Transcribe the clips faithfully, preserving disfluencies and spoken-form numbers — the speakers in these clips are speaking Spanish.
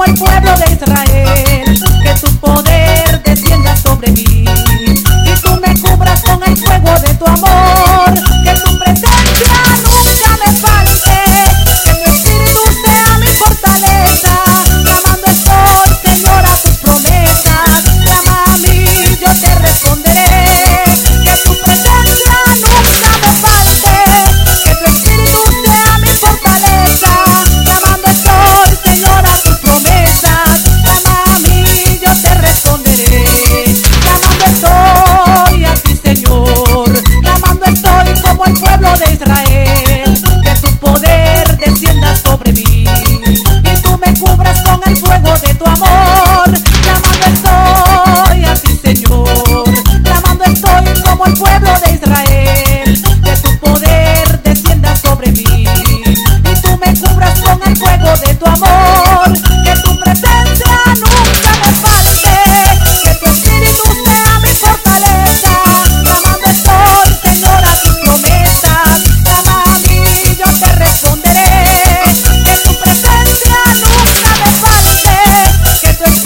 el pueblo de Israel, que tu poder descienda sobre mí y tú me cubras con el fuego de tu amor, que tu presencia nunca me falte, que tu espíritu sea mi fortaleza. Clamando estoy, Señor, a tus promesas, clama a mí, yo te responderé, que tu presencia nunca me falte, que tu espíritu sea mi fortaleza. Clamando estoy, Señor, a tus promesas, clama a mí, yo te responderé. Clamando estoy a ti, Señor, clamando estoy como el pueblo de Israel, que tu poder descienda sobre mí y tú me cubras con el fuego de tu amor. Clamando estoy a ti, Señor, clamando estoy como el pueblo de Israel, que tu poder descienda sobre mí y tú me cubras con el fuego de tu amor, que tu presencia nunca me falte, que tu espíritu sea mi fortaleza. Clamando estoy, Señor, a tus promesas, clama a mí, yo te responderé, que tu presencia nunca me falte, que tu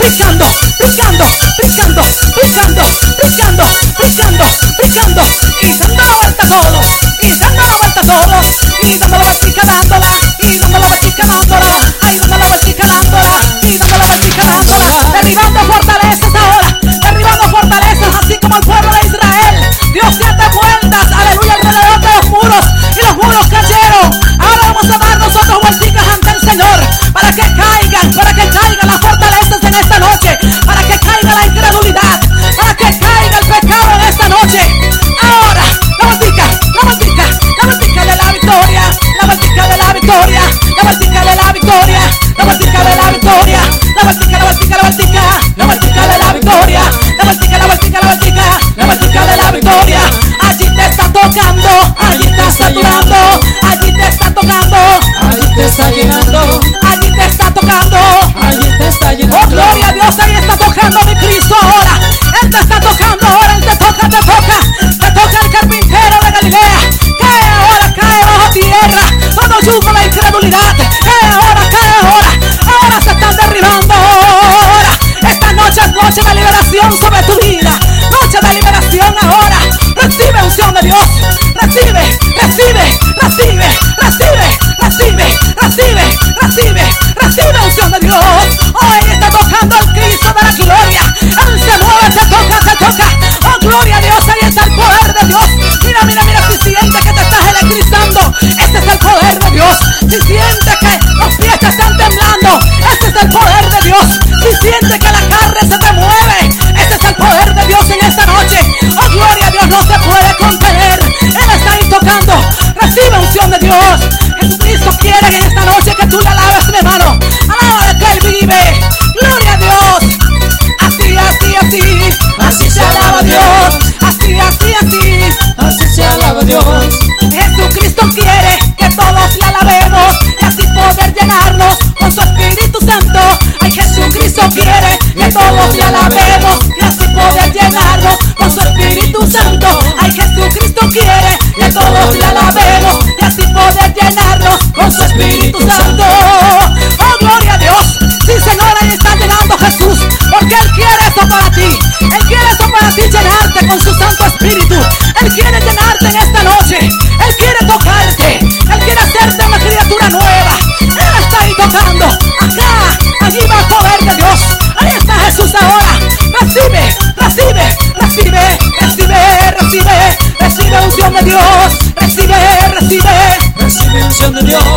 brincando, brincando, brincando, brincando, brincando, brincando, brincando, y dando la vuelta a todos, y dando la vuelta a todos, y dando la vueltica dándola, y dando la vueltica dándola, ay, dando la vueltica dándola, y dando la vueltica dándola, derribando fortalezas ahora, derribando fortalezas, así como el pueblo de Israel dio siete vueltas, aleluya, alrededor de los muros, y los muros cayeron. Ahora vamos a dar nosotros vuelticas ante el Señor, para que caigan, para que caigan las fortalezas en esta noche, para que caiga la incredulidad, para que caiga el pecado en esta noche. Ahora, la vueltica, la vueltica, la vueltica de la victoria, la vueltica de la victoria, la vueltica de la victoria, la vueltica de la victoria, la vueltica, la vueltica, la vueltica, la vueltica de la victoria, la vueltica, la vueltica, la vueltica, la vueltica de la victoria. Allí te está tocando, allí te está saturando, allí te está tocando, allí te está llenando, allí te está tocando, allí te está llenando. Oh, gloria a Dios, ahí está tocando mi Cristo ahora. Él te está tocando ahora, Él te toca, te toca, te toca el carpintero de Galilea. Cae ahora, cae bajo tierra, todo yugo la incredulidad. Cae ahora, cae ahora, ahora se están derribando. Ahora, esta noche es noche de liberación sobre tu vida, noche de liberación ahora. Recibe unción de Dios, recibe, recibe, recibe, recibe, recibe, recibe, recibe, recibe unción de Dios. Hoy está tocando el Cristo de la gloria. Él se mueve, te toca, te toca. Oh, gloria a Dios, ahí está el poder de Dios. Mira, mira, mira, si sientes que te estás electrizando, este es el poder de Dios. Si sientes que los pies te están temblando, este es el poder de Dios. Si sientes que la carne se te mueve, este es el poder de Dios en esta noche. Oh, gloria a Dios, no se puede contener. Él está ahí tocando. Recibe unción de Dios. Jesucristo quiere en esta noche que tú le alabes, mi hermano. Alábale que Él vive. Gloria a Dios. Así, así, así. Así se alaba Dios. Así, así, así. Así se alaba Dios. Jesucristo quiere que todos le alabemos y así poder llenarnos con su Espíritu Santo. Ay, Jesucristo quiere que todos le alabemos y así poder llenarnos con su Espíritu Santo. Ay, Jesucristo quiere que todos le alabemos y así poder llenarnos con su Espíritu Santo. Oh, gloria a Dios. Sí, Señor, ahí está llenando Jesús, porque Él quiere eso para ti. Él quiere eso para ti, llenarte con su Santo Espíritu. Él quiere llenarte en esta noche. Él quiere tocarte. Él quiere hacerte una criatura nueva. Él está ahí tocando. Acá, allí va el poder de Dios. Ahí está Jesús ahora. Recibe, recibe, recibe, recibe, recibe, recibe unción de Dios. Recibe, recibe, recibe unción de Dios.